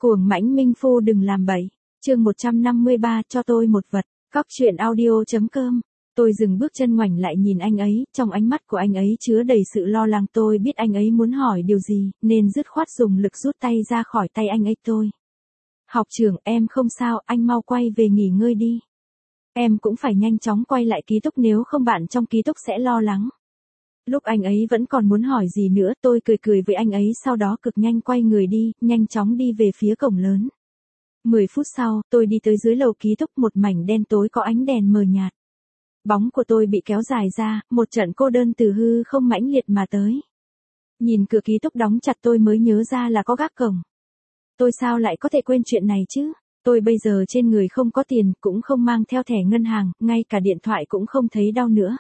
Cuồng mãnh minh phu đừng làm bậy. Chương 153 cho tôi một vật. Cóc truyện audio.com. Tôi dừng bước chân ngoảnh lại nhìn anh ấy, trong ánh mắt của anh ấy chứa đầy sự lo lắng. Tôi biết anh ấy muốn hỏi điều gì, nên dứt khoát dùng lực rút tay ra khỏi tay anh ấy. Học trưởng, em không sao, anh mau quay về nghỉ ngơi đi. Em cũng phải nhanh chóng quay lại ký túc, nếu không bạn trong ký túc sẽ lo lắng. Lúc anh ấy vẫn còn muốn hỏi gì nữa, tôi cười với anh ấy, sau đó cực nhanh quay người đi, nhanh chóng đi về phía cổng lớn. 10 phút sau, tôi đi tới dưới lầu ký túc, một mảnh đen tối có ánh đèn mờ nhạt. Bóng của tôi bị kéo dài ra, một trận cô đơn từ hư không mãnh liệt mà tới. Nhìn cửa ký túc đóng chặt tôi mới nhớ ra là có gác cổng. Tôi sao lại có thể quên chuyện này chứ? Tôi bây giờ trên người không có tiền, cũng không mang theo thẻ ngân hàng, ngay cả điện thoại cũng không thấy đau nữa.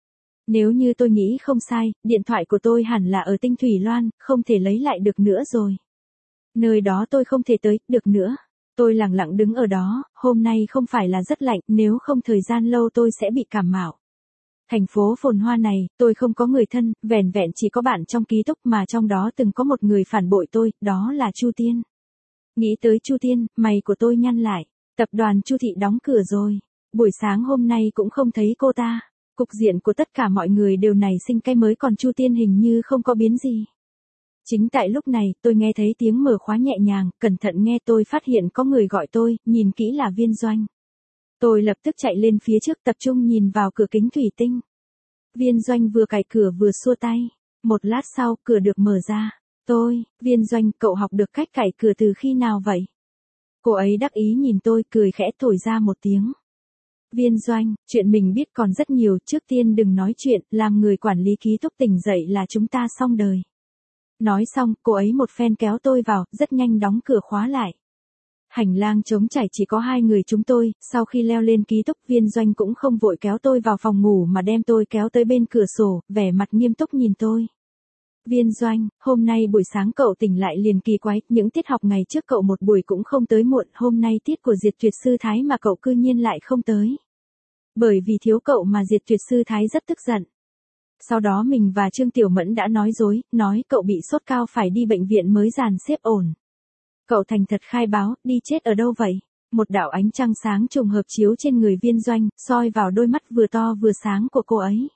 Nếu như tôi nghĩ không sai, điện thoại của tôi hẳn là ở Tinh Thủy Loan, không thể lấy lại được nữa rồi. Nơi đó tôi không thể tới được nữa. Tôi lặng lặng đứng ở đó, hôm nay không phải là rất lạnh, nếu không thời gian lâu tôi sẽ bị cảm mạo. Thành phố phồn hoa này, tôi không có người thân, vẻn vẹn chỉ có bạn trong ký túc, mà trong đó từng có một người phản bội tôi, đó là Chu Tiên. Nghĩ tới Chu Tiên, mày của tôi nhăn lại. Tập đoàn Chu Thị đóng cửa rồi. Buổi sáng hôm nay cũng không thấy cô ta. Cục diện của tất cả mọi người đều nảy sinh cái mới, còn Chu Tiên hình như không có biến gì. Chính tại lúc này, tôi nghe thấy tiếng mở khóa nhẹ nhàng, cẩn thận nghe tôi phát hiện có người gọi tôi, nhìn kỹ là Viên Doanh. Tôi lập tức chạy lên phía trước, tập trung nhìn vào cửa kính thủy tinh. Viên Doanh vừa cài cửa vừa xua tay. Một lát sau, cửa được mở ra. Viên Doanh, cậu học được cách cài cửa từ khi nào vậy? Cô ấy đắc ý nhìn tôi, cười khẽ thổi ra một tiếng. Viên Doanh, chuyện mình biết còn rất nhiều, trước tiên đừng nói chuyện, làm người quản lý ký túc tỉnh dậy là chúng ta xong đời. Nói xong, cô ấy một phen kéo tôi vào, rất nhanh đóng cửa khóa lại. Hành lang trống trải, chỉ có hai người chúng tôi, sau khi leo lên ký túc, Viên Doanh cũng không vội kéo tôi vào phòng ngủ mà đem tôi kéo tới bên cửa sổ, vẻ mặt nghiêm túc nhìn tôi. Viên Doanh, hôm nay buổi sáng cậu tỉnh lại liền kỳ quái, những tiết học ngày trước cậu một buổi cũng không tới muộn, hôm nay tiết của Diệt Tuyệt Sư Thái mà cậu cư nhiên lại không tới. Bởi vì thiếu cậu mà Diệt Tuyệt Sư Thái rất tức giận. Sau đó mình và Trương Tiểu Mẫn đã nói dối, nói cậu bị sốt cao phải đi bệnh viện mới dàn xếp ổn. Cậu thành thật khai báo, đi chết ở đâu vậy? Một đạo ánh trăng sáng trùng hợp chiếu trên người Viên Doanh, soi vào đôi mắt vừa to vừa sáng của cô ấy.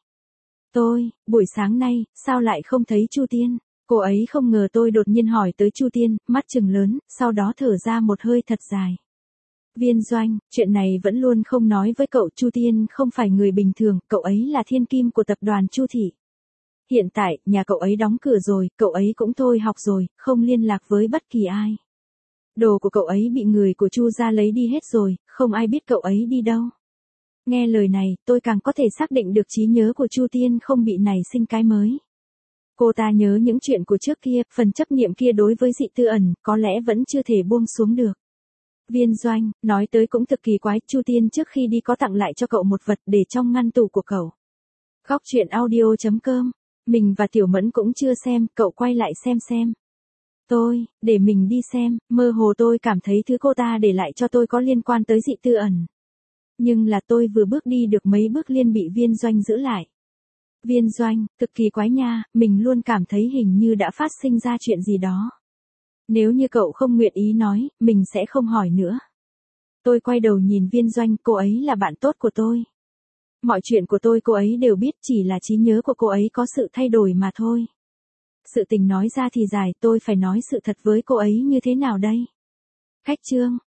Buổi sáng nay, sao lại không thấy Chu Tiên? Cô ấy không ngờ tôi đột nhiên hỏi tới Chu Tiên, mắt trừng lớn, sau đó thở ra một hơi thật dài. Viên Doanh, chuyện này vẫn luôn không nói với cậu, Chu Tiên không phải người bình thường, cậu ấy là thiên kim của tập đoàn Chu Thị. Hiện tại, nhà cậu ấy đóng cửa rồi, cậu ấy cũng thôi học rồi, không liên lạc với bất kỳ ai. Đồ của cậu ấy bị người của Chu gia lấy đi hết rồi, không ai biết cậu ấy đi đâu. Nghe lời này, tôi càng có thể xác định được trí nhớ của Chu Tiên không bị nảy sinh cái mới. Cô ta nhớ những chuyện của trước kia, phần chấp niệm kia đối với Dị Tư Ẩn, có lẽ vẫn chưa thể buông xuống được. Viên Doanh, nói tới cũng thực kỳ quái, Chu Tiên trước khi đi có tặng lại cho cậu một vật để trong ngăn tủ của cậu. Cóc truyện audio.com. Mình và Tiểu Mẫn cũng chưa xem, cậu quay lại xem. Để mình đi xem, mơ hồ tôi cảm thấy thứ cô ta để lại cho tôi có liên quan tới Dị Tư Ẩn. Nhưng là tôi vừa bước đi được mấy bước liền bị Viên Doanh giữ lại. Viên Doanh, cực kỳ quái nha, mình luôn cảm thấy hình như đã phát sinh ra chuyện gì đó. Nếu như cậu không nguyện ý nói, mình sẽ không hỏi nữa. Tôi quay đầu nhìn Viên Doanh, cô ấy là bạn tốt của tôi. Mọi chuyện của tôi cô ấy đều biết, chỉ là trí nhớ của cô ấy có sự thay đổi mà thôi. Sự tình nói ra thì dài, tôi phải nói sự thật với cô ấy như thế nào đây? Khách chương.